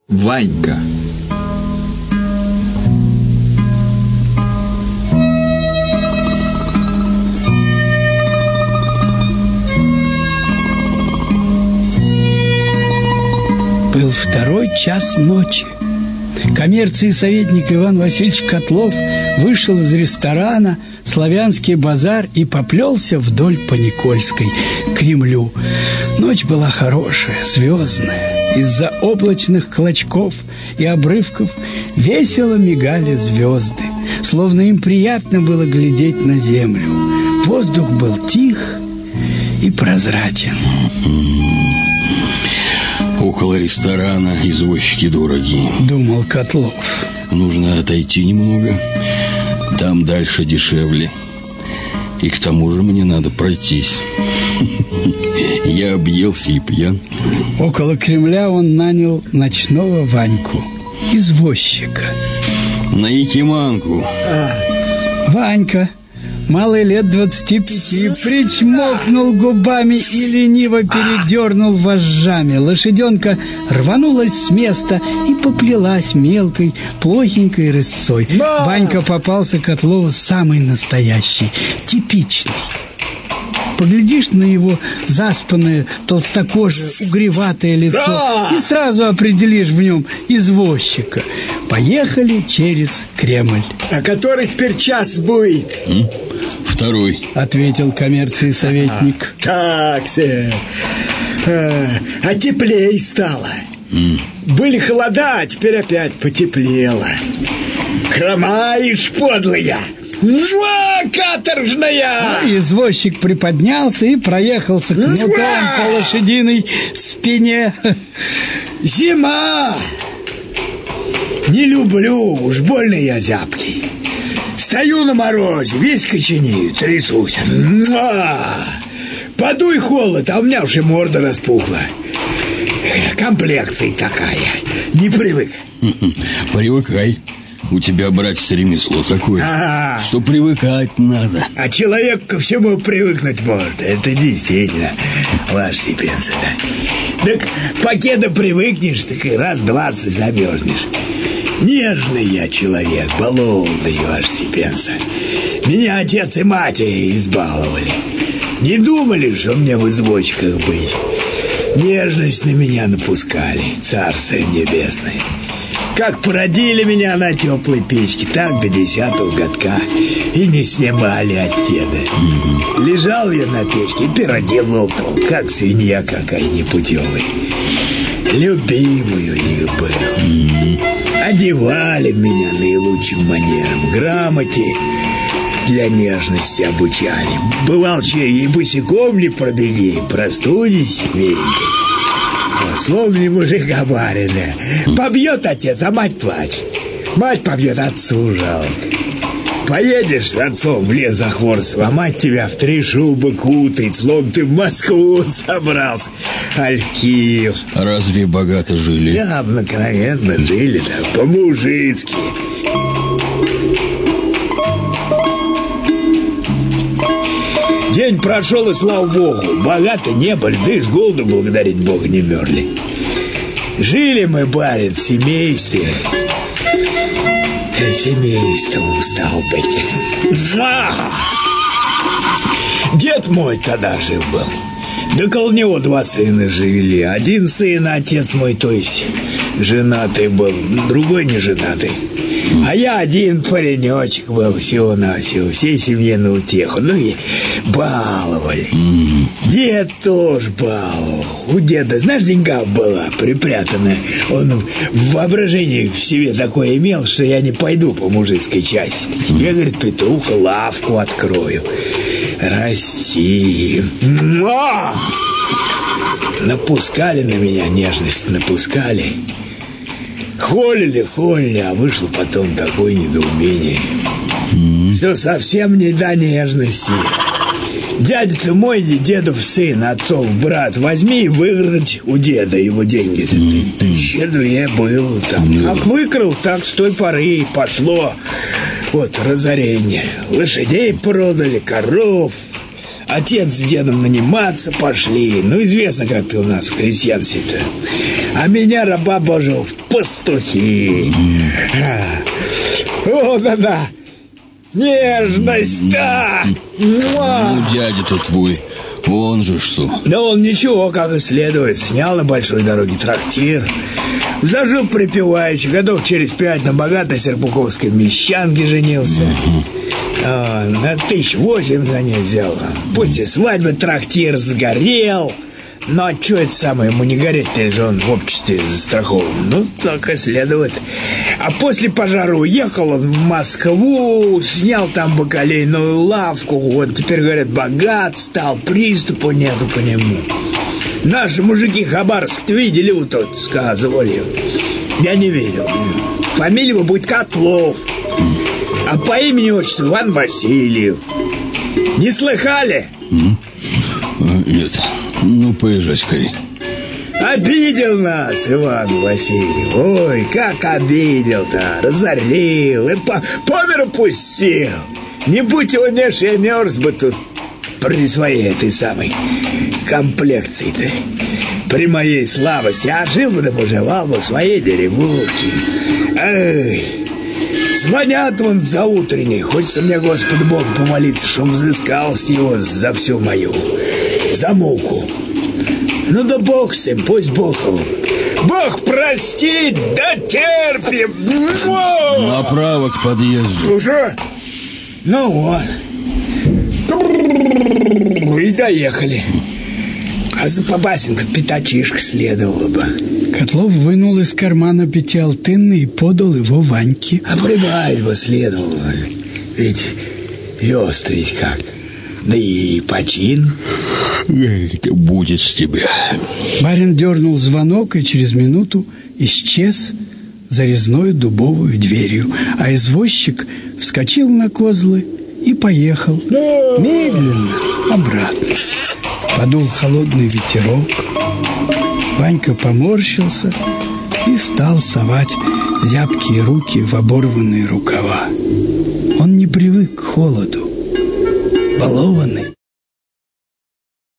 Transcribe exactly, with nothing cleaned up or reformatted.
Ванька. Был второй час ночи. Коммерции советник Иван Васильевич Котлов вышел из ресторана «Славянский базар» и поплелся вдоль по Никольской к Кремлю. Ночь была хорошая, звездная. Из-за облачных клочков и обрывков весело мигали звезды, словно им приятно было глядеть на землю. Воздух был тих и прозрачен. Около ресторана извозчики дорогие, думал Котлов. Нужно отойти немного. Там дальше дешевле. И к тому же мне надо пройтись. Я объелся и пьян. Около Кремля он нанял ночного Ваньку, извозчика. На Якиманку. Ванька, малый лет двадцати пяти, причмокнул губами и лениво передернул вожжами. Лошаденка рванулась с места и поплелась мелкой, плохенькой рысцой. Ванька попался Котлову самый настоящий, типичный. Поглядишь на его заспанное, толстокожее, угреватое лицо и сразу определишь в нем извозчика. Поехали через Кремль. А который теперь час будет? М? Второй, ответил коммерции советник. А, так-то. А, а теплей стало. М? Были холода, а теперь опять потеплело. Хромаешь, подлая! Жва, каторжная! Ну, извозчик приподнялся и проехался кнутом по лошадиной спине. Зима! Не люблю, уж больно я зябкий. Стою на морозе, весь коченею, трясусь. Подуй холод, а у меня уже морда распухла. Комплекция такая, не привык. Привыкай. У тебя, братец, ремесло такое, А-а-а. что привыкать надо. А человек ко всему привыкнуть может. Это действительно, ваш Сипенса, да. Так покеда привыкнешь, так и раз двадцать замерзнешь. Нежный я человек, баловный, ваш Сипенса. Меня отец и мать избаловали. Не думали, что мне в извозчиках быть. Нежность на меня напускали, царство небесное. Как породили меня на теплой печке, так до десятого годка и не снимали от деда. Mm-hmm. Лежал я на печке и пироги лопал, как свинья какая непутевая. Любимый у них был. Mm-hmm. Одевали меня наилучшим манером, грамоте для нежности обучали. Бывал, че и босиком не пробеги, простудись миленькой. Словный мужик обаренный. Побьет отец, а мать плачет. Мать побьет, отцу жалко. Поедешь с отцом в лес за хворостом, а мать тебя в три шубы кутает, словно ты в Москву собрался. Алькиев. Разве богато жили? Да, обыкновенно жили, да, по-мужицки. День прошел, и слава богу, богаты не были, да и с голоду, благодарить Бога, не мерли. Жили мы, барин, в семействе. Семейством стал быть. Дед мой тогда жив был. Да около него два сына жили. Один сын, отец мой, то есть женатый был, другой не женатый. А я один паренечек был, всего-навсего, всей семье на утеху. Ну и баловали. Mm. Дед тоже баловал. У деда, знаешь, деньга была припрятанная. Он в воображении в себе такое имел, что я не пойду по мужицкой части. Тебе, говорит, Петруха, лавку открою. Расти. Муа! Напускали на меня нежность, напускали. Холили, холили, а вышло потом такое недоумение. Mm-hmm. Все совсем не до нежности. Дядя-то мой, дедов сын, отцов брат, возьми и выиграть у деда его деньги. Mm-hmm. Щедрый был там. Mm-hmm. Как выкрал, так с той поры и пошло вот разорение. Лошадей продали, коров. Отец с дедом наниматься пошли. Ну, известно, как ты у нас в крестьянстве-то. А меня, раба Божьего, в пастухи. О, да-да. Нежность-то! Ну, дядя-то твой, он же что? Да он ничего, как и следует. Снял на большой дороге трактир. Зажил припеваючи. Годов через пять на богатой серпуховской мещанке женился. Угу. А, на тысяч восемь за ней взял. После свадьбы трактир сгорел. Но что это самое, ему не гореть-то же он в обществе застрахован. Ну, так и следует. А после пожара уехал он в Москву, снял там бакалейную лавку. Вот теперь, говорят, богат стал, приступа нету по нему. Наши мужики Хабаровск-то видели, вот тут сказывали. Я не видел. Фамилия его будет Котлов. А по имени-отчеству Иван Васильев. Не слыхали? Нет. Ну, поезжай скорее. Обидел нас Иван Васильев. Ой, как обидел-то. Разорил и по, по миру пустил. Не будь его, Меш, я мерз бы тут при своей этой самой комплекции-то. При моей слабости. А жил бы да поживал бы в своей деревушке. Эй, звонят вон за утренней. Хочется мне, Господу Богу, помолиться, чтобы взыскал с него за всю мою замолку. Ну да Бог с ним, пусть Бог его. Бог простит, да терпим. Направо к подъезду. Уже? Ну вот. И доехали. А за Побасенко пятачишка следовало бы. Котлов вынул из кармана пятиалтынный и подал его Ваньке. А прибавить бы следовало. Ведь вёс-то ведь как. Да и почин. Будет с тебя. Барин дернул звонок и через минуту исчез за резной дубовую дверью, а извозчик вскочил на козлы и поехал медленно обратно. Подул холодный ветерок. Ванька поморщился и стал совать зябкие руки в оборванные рукава. Он не привык к холоду, балованный.